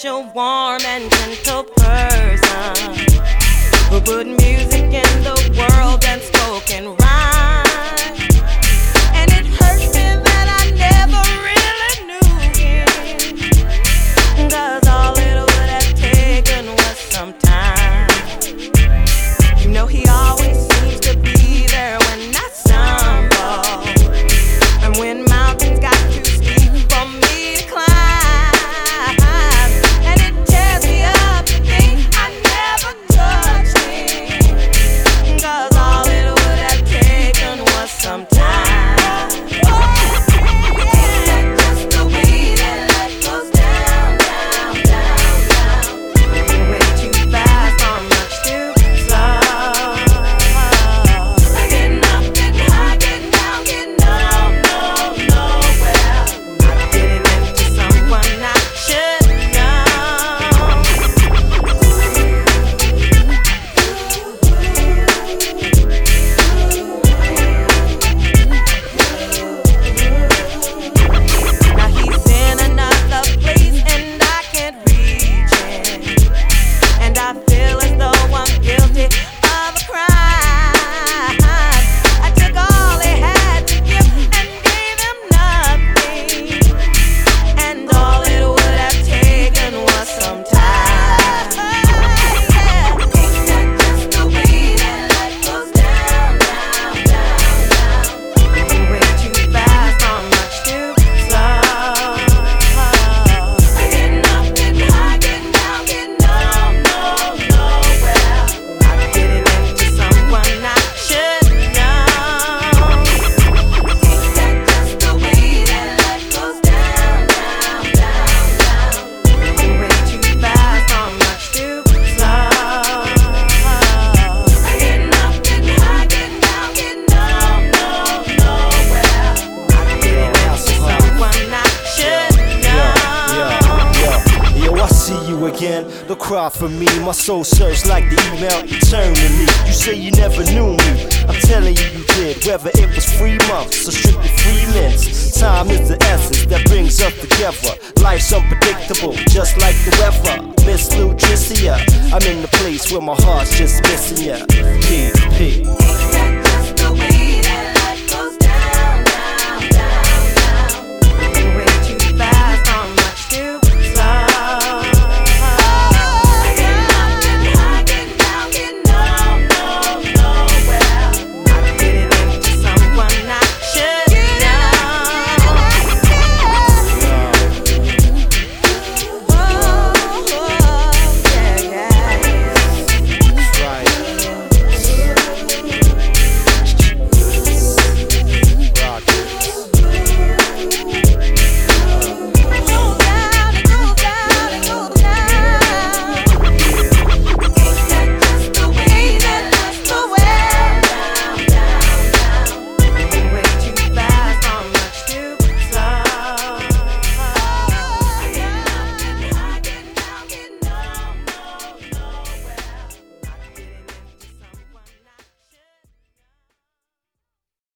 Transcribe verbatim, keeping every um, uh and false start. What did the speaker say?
special, warm, and gentle person who put music in the world and spoken rhyme. And it hurts me that I never really knew him, 'cause all it would have taken was some time. You know he always seems to be there when I stumble, and when mountains got too steep for me to climb. And it tears me up to think I never touched him, 'cause all it would have taken was some time. Just the way that life goes down, down, down, down. Way too fast or much too slow. Getting up, getting high, getting down, getting down, no, nowhere. Not getting into someone I should know. Now he's in another place and I can't reach him, and I feel as though I'm guilty of a crime. I took all he had to give and gave him nothing, and all it would have taken was some time. Ain't that just the way that life goes down, down, down, down? Way too fast or much too slow. Getting up, getting high, getting down, getting down, no, nowhere. Not getting into someone I should know. Ain't that just the way that life goes down, down, down, down? Way too fast or much too slow. Getting up, getting high, getting down, getting down, no, nowhere. Not getting into someone I should know. Yo, I see you again. Don't cry for me. My soul searched like the email eternally. You say you never knew me. I'm telling you, you did. Whether it was three months or strictly three minutes, time is the essence that brings us together. Life's unpredictable, just like the weather. Miss Lutricia, I'm in the place where my heart's just missing ya. P, P. Ain't that just the way